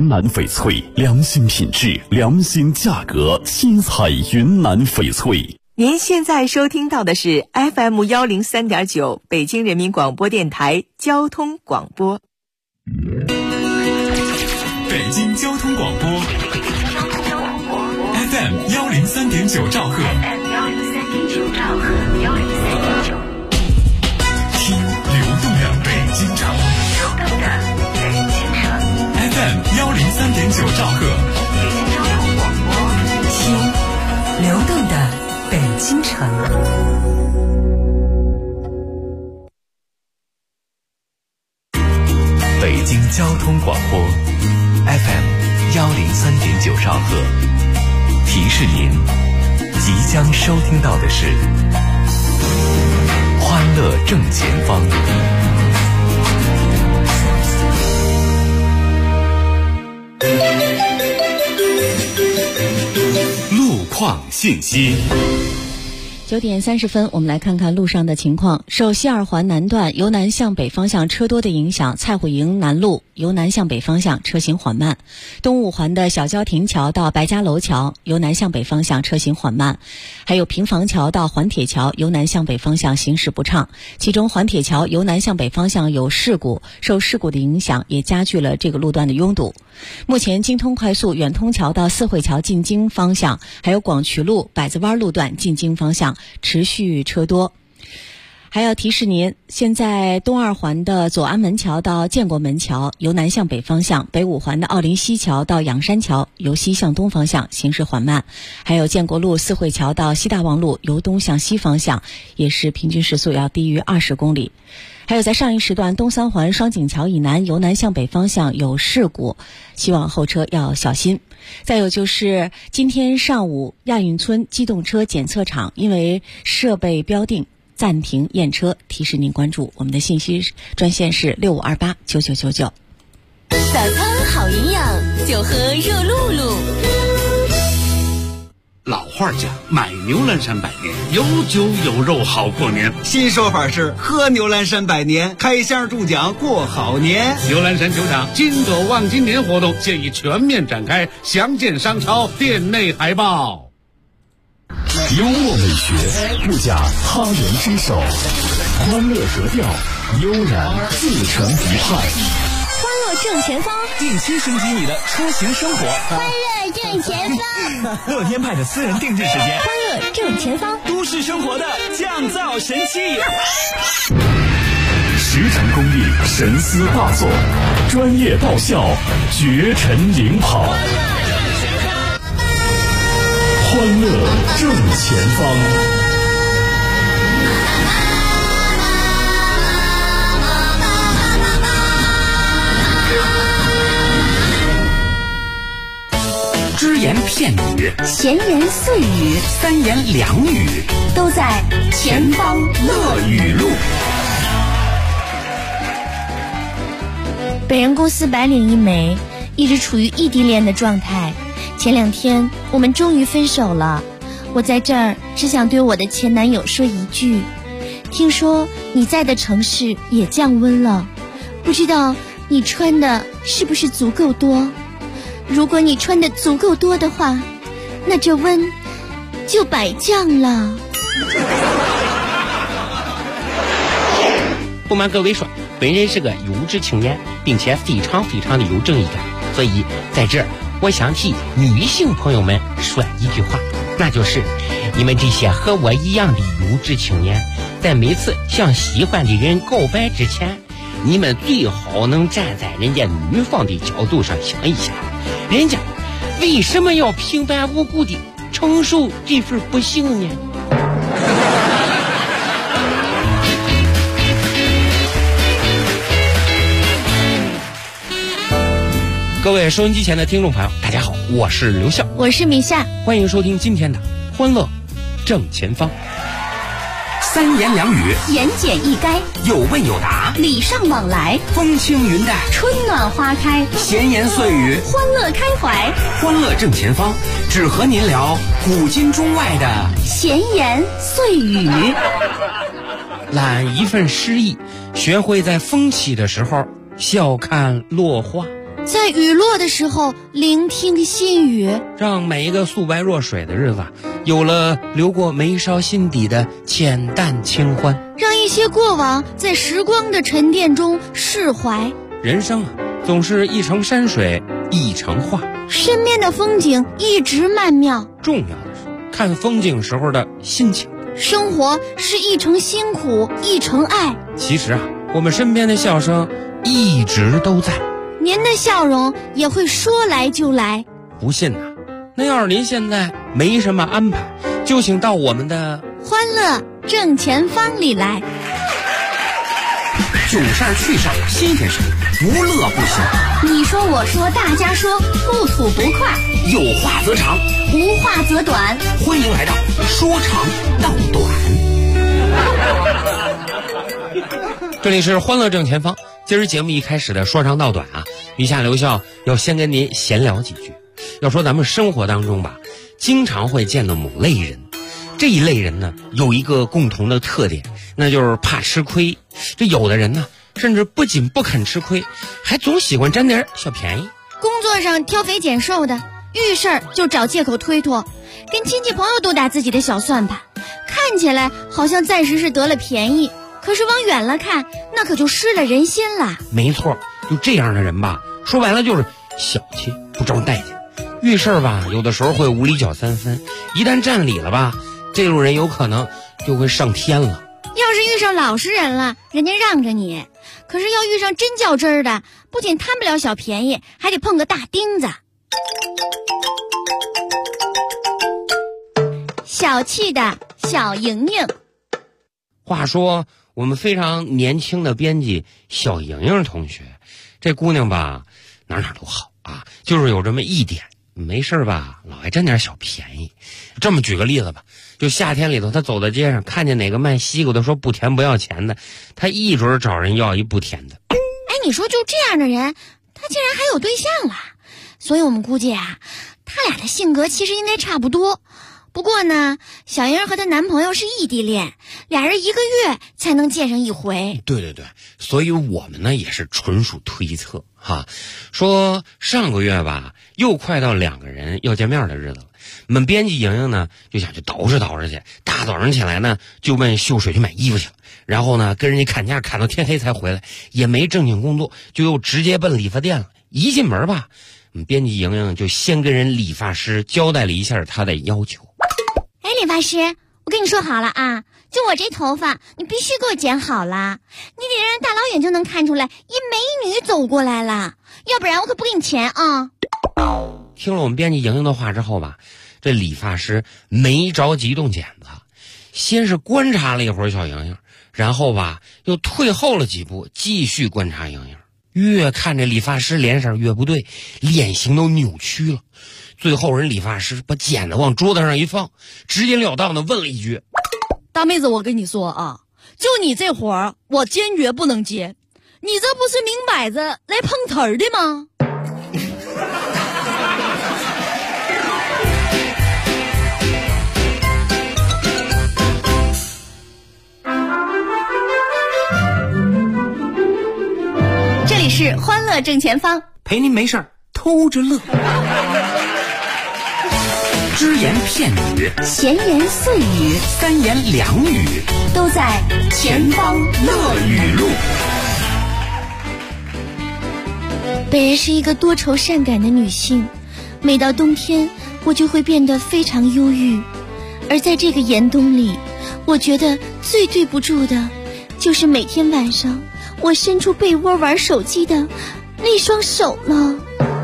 云南翡翠，良心品质，良心价格，新彩云南翡翠。 您现在收听到的是 FM103.9 北京人民广播电台交通广播。 北京交通广播 FM103.9 兆赫，听流动的北京城FM103.9 兆赫， 北京交通广播，听流动的北京城。 北京交通广播 FM103.9 兆赫，提示您即将收听到的是欢乐正前方。路况信息。 9点30分，我们来看看路上的情况。受西二环南段由南向北方向车多的影响，蔡虎营南路由南向北方向车行缓慢。东五环的小郊亭桥到白家楼桥由南向北方向车行缓慢。还有平房桥到环铁桥由南向北方向行驶不畅。其中环铁桥由南向北方向有事故，受事故的影响也加剧了这个路段的拥堵。目前京通快速远通桥到四惠桥进京方向，还有广渠路百子湾路段进京方向持续车多。还要提示您，现在东二环的左安门桥到建国门桥由南向北方向，北五环的奥林西桥到仰山桥由西向东方向行驶缓慢。还有建国路四惠桥到西大望路由东向西方向也是平均时速要低于20公里。还有在上一时段东三环双井桥以南由南向北方向有事故，希望后车要小心。再有就是今天上午亚运村机动车检测场因为设备标定暂停验车，提示您关注我们的信息专线是65289999。 早餐好营养，就喝热露露。 老话讲，买牛栏山百年，有酒有肉好过年。 新说法是喝牛栏山百年，开箱中奖过好年。 牛栏山球场金斗望今年活动现已全面展开，详见商超店内海报。 幽默美学不假他人之手，欢乐格调悠然自成一派。 欢乐正前方， 定期升级你的出行生活。 欢乐正前方， 乐天派的私人定制时间。 欢乐正前方， 都市生活的降噪神器。 实诚公益，神思大作，专业到校，绝尘领跑。欢乐正前方。 只言片语， 闲言碎语， 三言两语， 都在前方乐语录。 本人公司白领一枚，一直处于异地恋的状态。前2天我们终于分手了，我在这儿只想对我的前男友说一句，听说你在的城市也降温了，不知道你穿的是不是足够多？如果你穿的足够多的话，那这温就白降了。 不瞒各位说，本人是个优质青年，并且非常的有正义感，所以在这儿我想替女性朋友们说一句话，那就是你们这些和我一样的优质青年，在每次向喜欢的人告白之前，你们最好能站在人家女方的角度上想一想，人家为什么要平白无故的承受这份不幸呢？各位收音机前的听众朋友，大家好，我是刘笑， 我是米夏， 欢迎收听今天的欢乐正前方。 三言两语， 言简意赅， 有问有答， 礼尚往来， 风轻云淡， 春暖花开， 闲言碎语， 欢乐开怀。 欢乐正前方，只和您聊古今中外的闲言碎语。 揽一份诗意，学会在风起的时候笑看落花。 在雨落的时候聆听心语， 让每一个素白若水的日子有了流过眉梢心底的浅淡清欢， 让一些过往在时光的沉淀中释怀。 人生啊，总是一程山水一程画， 身边的风景一直曼妙， 重要的是看风景时候的心情。 生活是一程辛苦一程爱， 其实啊，我们身边的笑声一直都在， 您的笑容也会说来就来。 不信呐，那要是您现在没什么安排，就请到我们的欢乐正前方里来。 囧事儿趣事儿新鲜事儿，无乐不行。 你说我说大家说，不吐不快， 有话则长， 无话则短。 欢迎来到说长道短。 这里是欢乐正前方。今儿节目一开始的说长道短啊，余下留校要先跟您闲聊几句。要说咱们生活当中吧，经常会见到某类人，这一类人呢有一个共同的特点，那就是怕吃亏。这有的人呢，甚至不仅不肯吃亏，还总喜欢占点小便宜。 工作上挑肥拣瘦的，遇事儿就找借口推脱，跟亲戚朋友都打自己的小算盘，看起来好像暂时是得了便宜，可是往远了看，那可就失了人心了。 没错，就这样的人吧，说白了就是小气，不招待见。遇事儿吧，有的时候会无理搅三分，一旦占理了吧，这路人有可能就会上天了。 要是遇上老实人了，人家让着你；可是要遇上真较真儿的，不仅贪不了小便宜，还得碰个大钉子。小气的小莹莹。 话说我们非常年轻的编辑小莹莹同学，这姑娘吧，哪都好啊，就是有这么一点，没事吧，老爱占点小便宜。这么举个例子吧，就夏天里头，她走在街上，看见哪个卖西瓜的说不甜不要钱的，她一准找人要一不甜的。 哎，你说就这样的人，他竟然还有对象了，所以我们估计啊，他俩的性格其实应该差不多。不过呢，小莹和她男朋友是异地恋，俩人1个月才能见上一回。 对，所以我们呢也是纯属推测哈。说上个月吧，又快到2个人要见面的日子了。我们编辑莹莹呢就想去捯饬去，大早上起来呢就奔秀水去买衣服去了，然后呢跟人家砍价砍到天黑才回来，也没正经工作，就又直接奔理发店了。一进门吧，我们编辑莹莹就先跟人理发师交代了一下她的要求。 哎，理发师，我跟你说好了啊，就我这头发，你必须给我剪好了，你得让人大老远就能看出来一美女走过来了，要不然我可不给你钱啊。 听了我们编辑莹莹的话之后吧，这理发师没着急动剪子，先是观察了一会儿小莹莹，然后吧又退后了几步，继续观察莹莹。越看这理发师脸色越不对，脸型都扭曲了。最后人理发师把剪子往桌子上一放，直截了当的问了一句： 大妹子，我跟你说啊，就你这活儿我坚决不能接，你这不是明摆着来碰瓷儿的吗？ 这里是欢乐正前方， 陪您没事儿偷着乐。只言片语， 闲言碎语， 三言两语， 都在前方乐语录。 本人是一个多愁善感的女性，每到冬天我就会变得非常忧郁，而在这个严冬里，我觉得最对不住的就是每天晚上我伸出被窝玩手机的那双手了。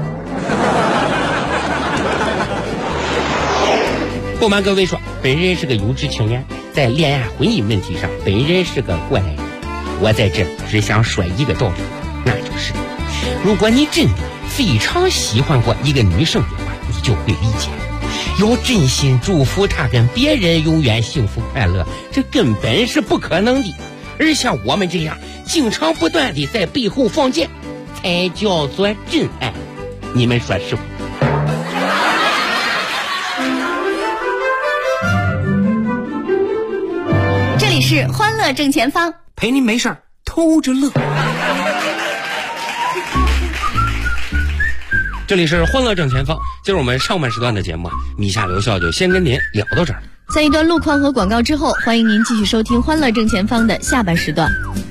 不瞒各位说，本人是个有志青年，在恋爱婚姻问题上，本人是个过来人。我在这只想说一个道理，那就是如果你真的非常喜欢过一个女生的话，你就会理解，要真心祝福她跟别人永远幸福快乐，这根本是不可能的。而像我们这样经常不断地在背后放箭，才叫做真爱。你们说是不？ 这里是欢乐正前方， 陪您没事儿偷着乐。 这里是欢乐正前方，就是我们上半时段的节目啊，米夏留校就先跟您聊到这儿。 在一段路况和广告之后，欢迎您继续收听欢乐正前方的下半时段。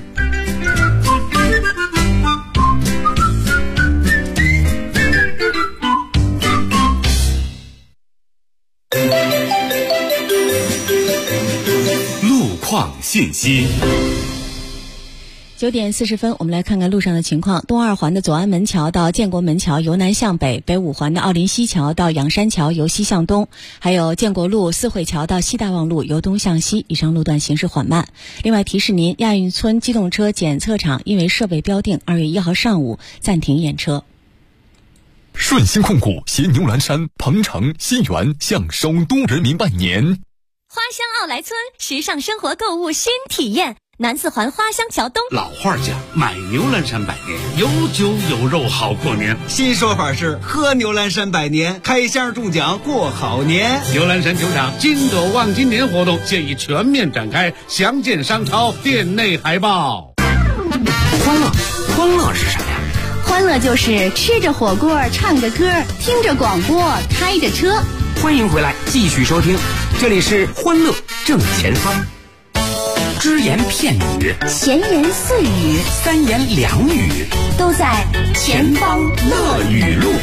路况信息。 9点40分，我们来看看路上的情况。东二环的左安门桥到建国门桥由南向北，北五环的奥林西桥到仰山桥由西向东，还有建国路四惠桥到西大望路由东向西，以上路段行驶缓慢。另外提示您，亚运村机动车检测场因为设备标定2月1号上午暂停验车。 顺鑫控股携牛栏山、鹏城、西园向首都人民拜年。 花乡奥莱村，时尚生活购物新体验。南四环花乡桥东， 老话讲，买牛栏山百年，有酒有肉好过年。 新说法是喝牛栏山百年，开箱中奖过好年。 牛栏山球场金斗望今年活动现已全面展开，详见商超店内海报。 欢乐是什么呀？ 欢乐就是吃着火锅，唱着歌，听着广播，开着车。 欢迎回来，继续收听，这里是欢乐正前方。只言片语， 闲言碎语， 三言两语， 都在前方乐语录。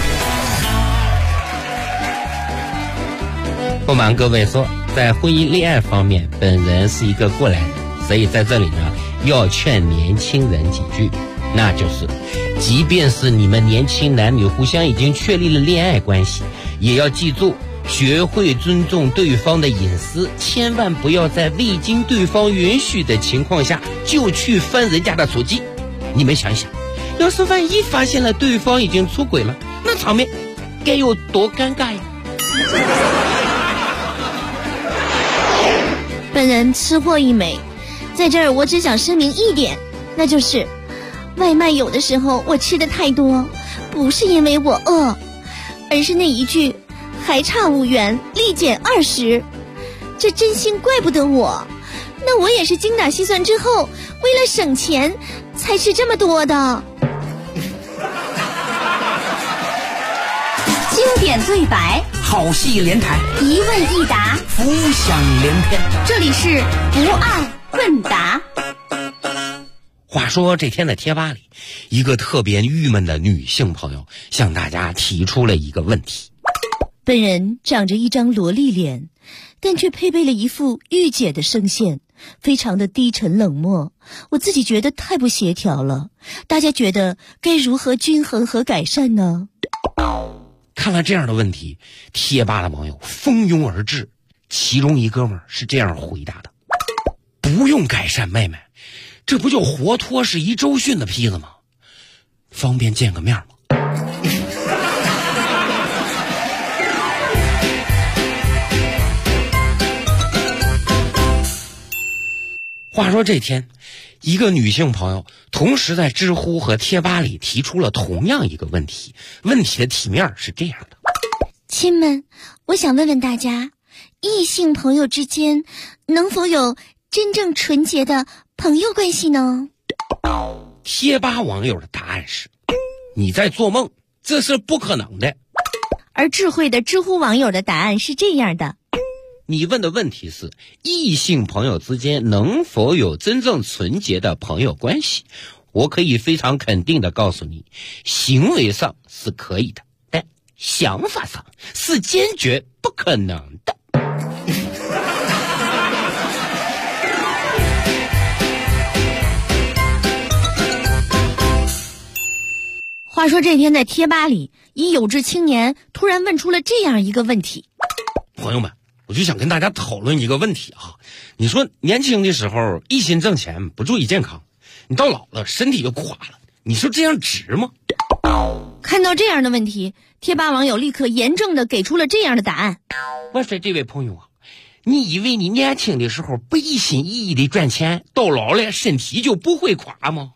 不瞒各位说，在婚姻恋爱方面，本人是一个过来人，所以在这里呢，要劝年轻人几句，那就是，即便是你们年轻男女互相已经确立了恋爱关系，也要记住，学会尊重对方的隐私，千万不要在未经对方允许的情况下就去翻人家的手机。你们想想，要是万一发现了对方已经出轨了，那场面该有多尴尬呀！ 本人吃货一枚，在这儿我只想声明一点，那就是外卖有的时候我吃的太多，不是因为我饿，而是那一句还差5元，立减20，这真心怪不得我。那我也是精打细算之后，为了省钱才吃这么多的。 经典对白， 好戏连台， 一问一答， 浮想联翩。 这里是不爱问答。 话说这天在贴吧里，一个特别郁闷的女性朋友向大家提出了一个问题。 本人长着一张萝莉脸，但却配备了一副御姐的声线，非常的低沉冷漠，我自己觉得太不协调了。大家觉得该如何均衡和改善呢？ 看了这样的问题，贴吧的网友蜂拥而至，其中一哥们儿是这样回答的：不用改善，妹妹，这不就活脱是一周迅的坯子吗？方便见个面吗？话说这天，一个女性朋友同时在知乎和贴吧里提出了同样一个问题，问题的题面是这样的： 亲们，我想问问大家，异性朋友之间能否有真正纯洁的朋友关系呢？ 贴吧网友的答案是：你在做梦，这是不可能的。 而智慧的知乎网友的答案是这样的： 你问的问题是异性朋友之间能否有真正纯洁的朋友关系？我可以非常肯定的告诉你，行为上是可以的，但想法上是坚决不可能的。 话说这天在贴吧里，一有志青年突然问出了这样一个问题。 朋友们，我就想跟大家讨论一个问题啊，你说年轻的时候一心挣钱不注意健康，你到老了身体就垮了，你说这样值吗？ 看到这样的问题，贴吧网友立刻严正的给出了这样的答案。 我说这位朋友啊，你以为你年轻的时候不一心一意的赚钱，到老了身体就不会垮吗？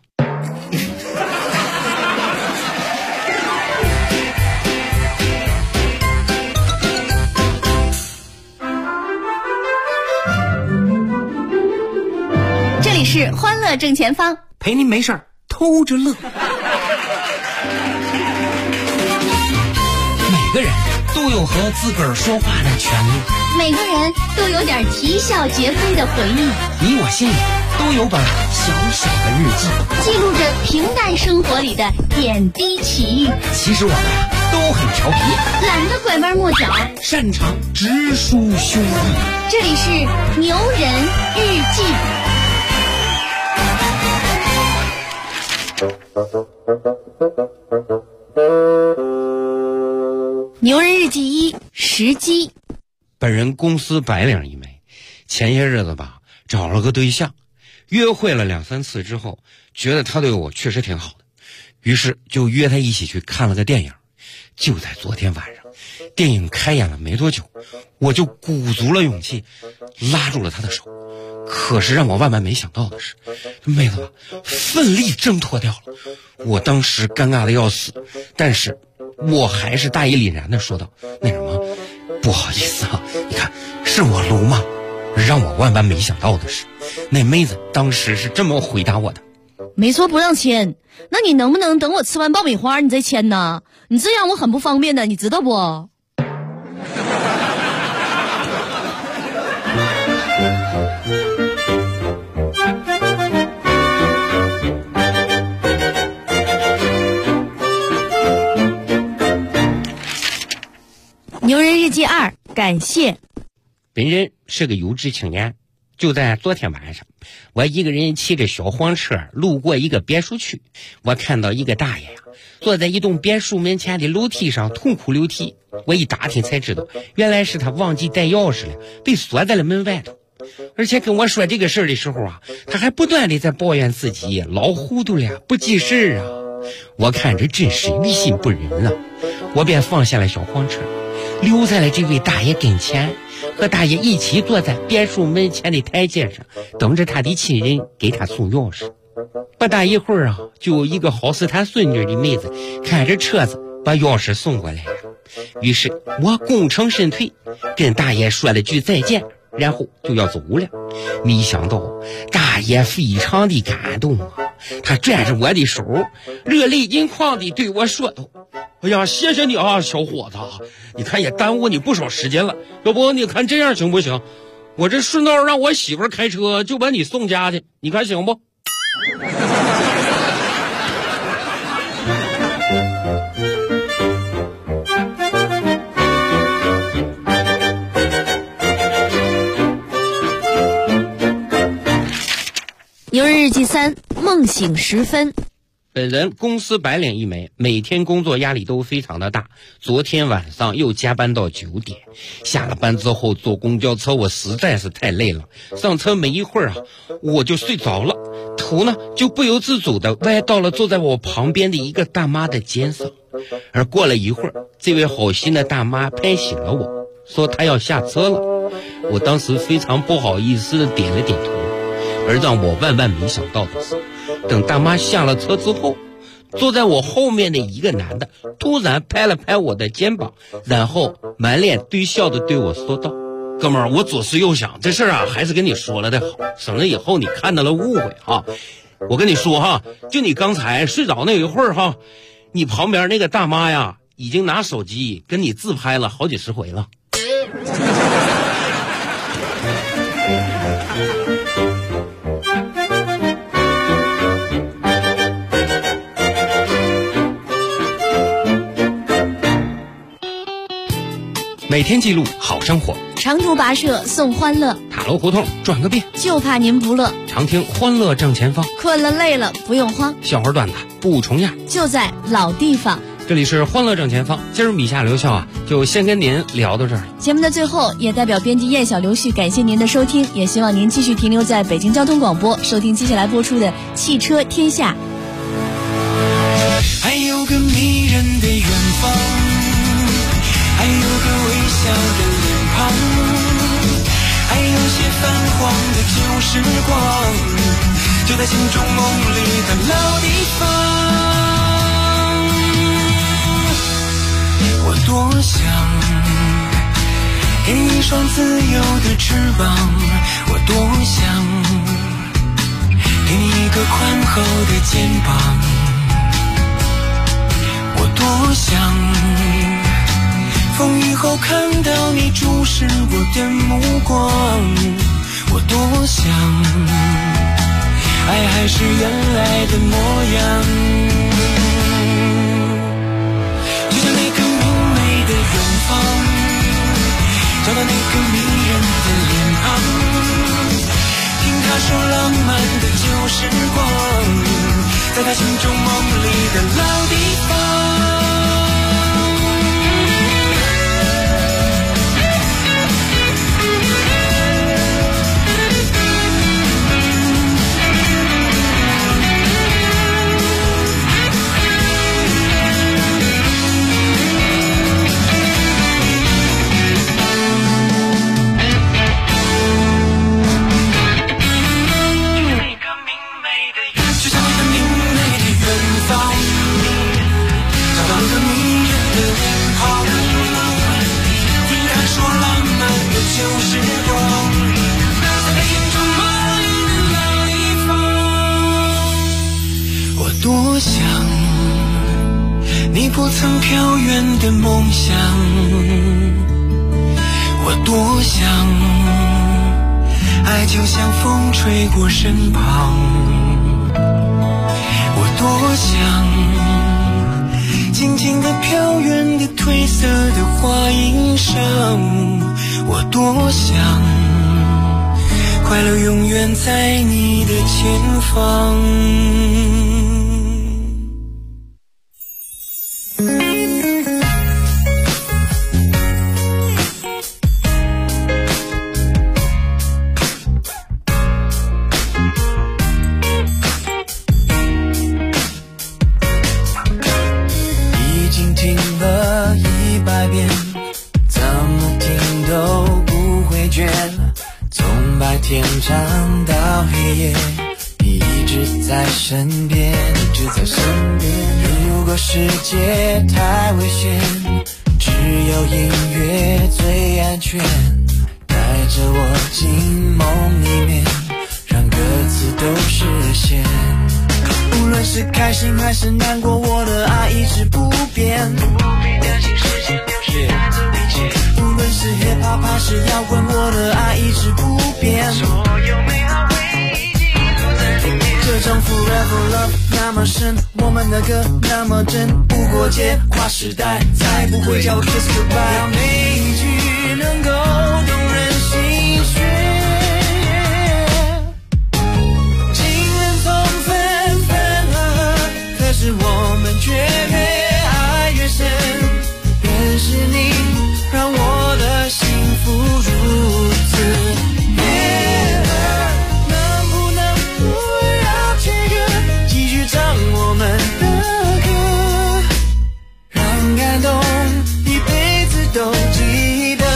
这里是欢乐正前方， 陪您没事儿偷着乐。 个人都有和自个儿说话的权利， 每个人都有点啼笑皆非的回忆， 你我心里都有本小小的日记， 记录着平淡生活里的点滴奇遇。 其实我们都很调皮， 懒得拐弯抹角， 擅长直抒胸臆。 这里是牛人日记。牛人日记一，时机。 本人公司白领一枚，前些日子吧找了个对象，约会了2、3次之后，觉得他对我确实挺好的，于是就约他一起去看了个电影。就在昨天晚上，电影开演了没多久，我就鼓足了勇气拉住了他的手。可是让我万万没想到的是，妹子吧奋力挣脱掉了。我当时尴尬的要死，但是我还是大义凛然的说道：“那什么，不好意思啊，你看是我鲁莽。”让我万万没想到的是，那妹子当时是这么回答我的：“ 没错，不让签。那你能不能等我吃完爆米花你再签呢？你这样我很不方便的，你知道不？”牛人日记2，感谢。 本人是个有志青年，就在昨天晚上，我一个人骑着小黄车路过一个别墅区，我看到一个大爷呀坐在一栋别墅门前的楼梯上痛哭流涕。我一打听才知道，原来是他忘记带钥匙了，被锁在了门外头。而且跟我说这个事儿的时候啊，他还不断的在抱怨自己老糊涂了，不记事啊。我看着真是于心不忍啊，我便放下了小黄车，留在了这位大爷跟前，和大爷一起坐在别墅门前的台阶上，等着他的亲人给他送钥匙。不大一会儿啊，就有一个好似他孙女的妹子开着车子把钥匙送过来了。于是我功成身退，跟大爷说了句再见，然后就要走了。没想到大爷非常的感动啊，他拽着我的手，热泪盈眶地对我说道：“哎呀，谢谢你啊，小伙子，你看也耽误你不少时间了，要不你看这样行不行？我这顺道让我媳妇开车就把你送家去，你看行不？” 牛人日记3，梦醒时分。 本人公司白领一枚，每天工作压力都非常的大。昨天晚上又加班到9点，下了班之后坐公交车，我实在是太累了。上车没一会儿啊，我就睡着了，头呢就不由自主的歪到了坐在我旁边的一个大妈的肩上。而过了一会儿，这位好心的大妈拍醒了我，说她要下车了。我当时非常不好意思的点了点头。而让我万万没想到的是，等大妈下了车之后，坐在我后面的一个男的突然拍了拍我的肩膀，然后满脸堆笑的对我说道：“哥们儿，我左思右想，这事儿啊还是跟你说了的好，省得以后你看到了误会啊。我跟你说哈，就你刚才睡着那一会儿哈，你旁边那个大妈呀已经拿手机跟你自拍了好几十回了。”每天记录好生活， 长途跋涉送欢乐， 塔楼胡同转个遍， 就怕您不乐。 常听欢乐正前方， 困了累了不用慌， 笑话段子不重样， 就在老地方。 这里是欢乐正前方，今儿米夏刘笑啊，就先跟您聊到这儿了。 节目的最后，也代表编辑燕小刘旭感谢您的收听，也希望您继续停留在北京交通广播，收听接下来播出的《汽车天下》。 还有个迷人的远方，还有个微笑的脸庞，还有些泛黄的旧时光，就在心中梦里的老地方。我多想给你一双自由的翅膀，我多想给你一个宽厚的肩膀，我多想风雨后看到你注视我的目光，我多想爱还是原来的模样，就像那个明媚的远方，找到那个迷人的脸庞，听他说浪漫的旧时光，在他心中梦里的老地方。多想你不曾飘远的梦想，我多想爱就像风吹过身旁，我多想静静地飘远的褪色的花衣裳，我多想快乐永远在你的前方。天长到黑夜，你一直在身边，一直在身边。如果世界太危险，只有音乐最安全，带着我进梦里面，让歌词都实现。无论是开心还是难过，我的爱一直不变，不必担心时间流逝带走一切。无论是 hiphop 还是摇滚，我的爱一直不变，所有美好回忆记录在里面。这种 forever love 那么深，我们的歌那么真，不过界跨时代，再不会叫 kiss goodbye。每一句能够动人心弦，情人从分分合合，可是我们却越爱越深。认识你让我的幸福如此悦耳，能不能不要切割，继续唱我们的歌，让感动一辈子都记得。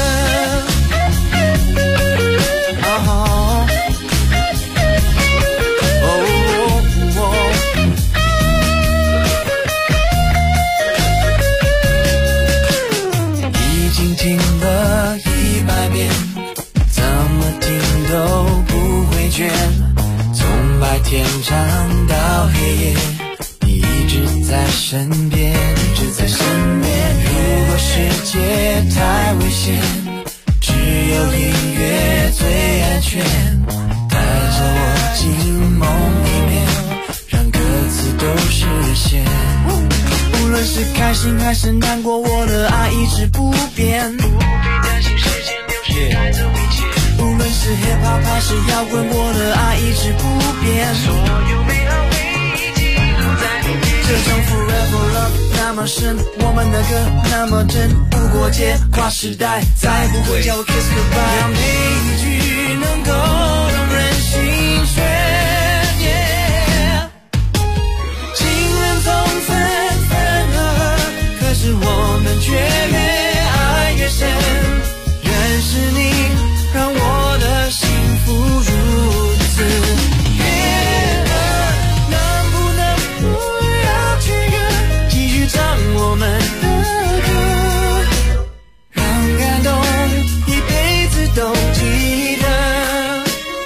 已经听了100遍，怎么听都不会倦，从白天长到黑夜，你一直在身边，一直在身边。如果世界太危险，只有音乐最安全，带着我进梦里面，让歌词都实现。无论是开心还是难过，我的爱一直不变，不必担心时间流逝带走一切。无论是 hiphop 还是摇滚，我的爱一直不变，所有美好回忆记录在里面。这种 forever love 那么深，我们的歌那么真，不过界跨时代，再不会叫我 kiss goodbye。让每一句能够动人心弦。可是我们却越爱越深，认识你让我的幸福如此悦耳，能不能不要切割，继续唱我们的歌，让感动一辈子都记得。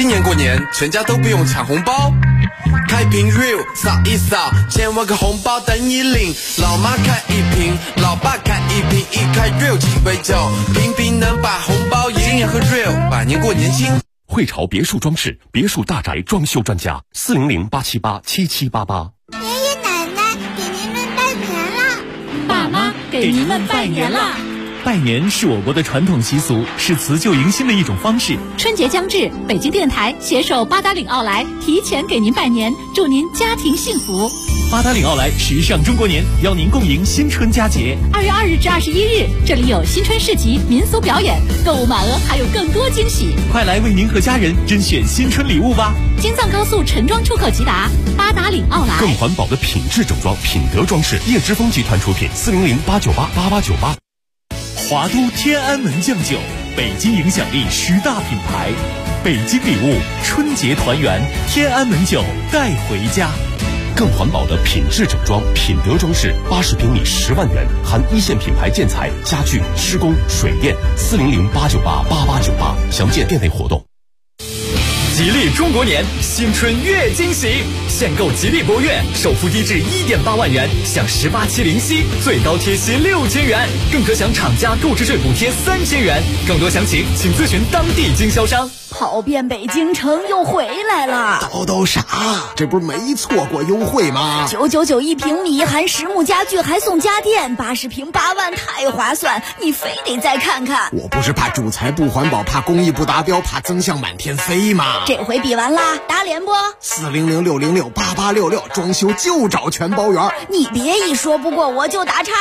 今年过年全家都不用抢红包，开瓶 real 扫一扫，千万个红包等你领。老妈开一瓶，老爸开一瓶，一开 real 鸡尾酒，瓶瓶能把红包赢。今年喝 real， 百年过年轻。 汇潮别墅装饰，别墅大宅装修专家，400-878-7788。 爷爷奶奶给您们拜年啦！ 爸妈给您们拜年啦！ 拜年是我国的传统习俗，是辞旧迎新的一种方式。 春节将至，北京电台携手八达岭奥莱提前给您拜年，祝您家庭幸福。 八达岭奥莱时尚中国年，邀您共迎新春佳节。 2月2日至21日，这里有新春市集、民俗表演，购物满额还有更多惊喜。 快来为您和家人甄选新春礼物吧！ 京藏高速陈庄出口即达，八达岭奥莱。 更环保的品质整装，品德装饰，叶之峰集团出品，400-898-8898。 华都天安门酱酒，北京影响力10大品牌，北京礼物，春节团圆，天安门酒带回家。 更环保的品质整装，品德装饰，80平米10万元，含一线品牌建材、家具、施工、水电，400-898-8898，详见店内活动。 吉利中国年，新春月惊喜！限购吉利博越，首付低至1.8万元，享18期零息，最高贴息6000元，更可享厂家购置税补贴3000元。更多详情，请咨询当地经销商。 跑遍北京城又回来了， 叨啥？这不是没错过优惠吗 ？999一平米，含实木家具还送家电，80平8万，太划算！你非得再看看。 我不是怕主材不环保，怕工艺不达标，怕增项满天飞吗？ 这回比完啦，打脸不？400-606-8866，装修就找全包圆。你别一说不过我就打岔。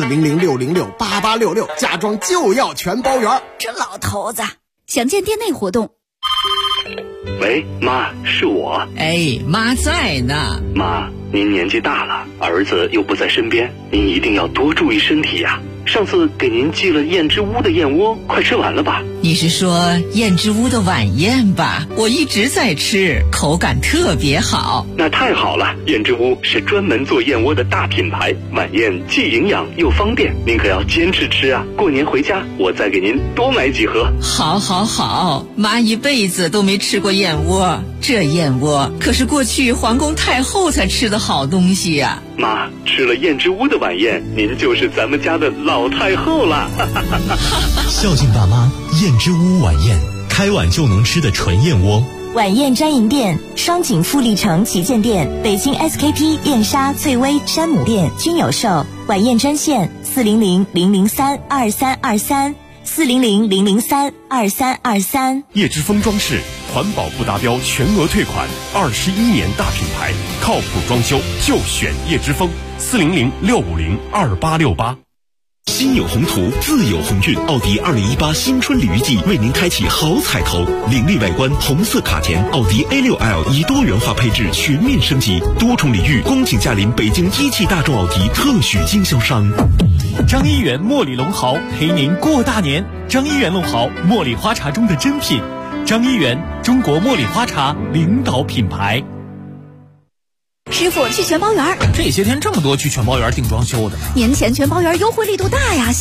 400-606-8866，家装就要全包圆。 这老头子，详见店内活动。 喂，妈，是我。 哎，妈在呢。 妈，您年纪大了，儿子又不在身边，您一定要多注意身体呀。上次给您寄了燕之屋的燕窝，快吃完了吧？ 你是说燕之屋的晚宴吧？我一直在吃，口感特别好。 那太好了，燕之屋是专门做燕窝的大品牌，晚宴既营养又方便，您可要坚持吃啊！过年回家，我再给您多买几盒。 好，好，好，妈一辈子都没吃过燕窝，这燕窝可是过去皇宫太后才吃的好东西呀。 妈，吃了燕之屋的晚宴，您就是咱们家的老太后了。 孝敬爸妈，燕之屋晚宴，开碗就能吃的纯燕窝。 晚宴专营店：双井富力城旗舰店、北京 SKP 燕莎、翠微、山姆店均有售。晚宴专线：400-003-2323，400-003-2323。 叶之峰装饰，环保不达标全额退款，21年大品牌，靠谱装修就选叶之峰，400-650-2868。 心有宏图，自有鸿运。奥迪2018新春礼遇季为您开启好彩头，凌厉外观，红色卡钳，奥迪 A6L 以多元化配置全面升级，多重礼遇，恭请驾临北京一汽大众奥迪特许经销商。 张一元茉莉龙豪陪您过大年。张一元龙豪，茉莉花茶中的珍品。张一元，中国茉莉花茶领导品牌。 师傅，去全包园。 这些天这么多去全包园订装修的呢？ 年前全包园优惠力度大呀。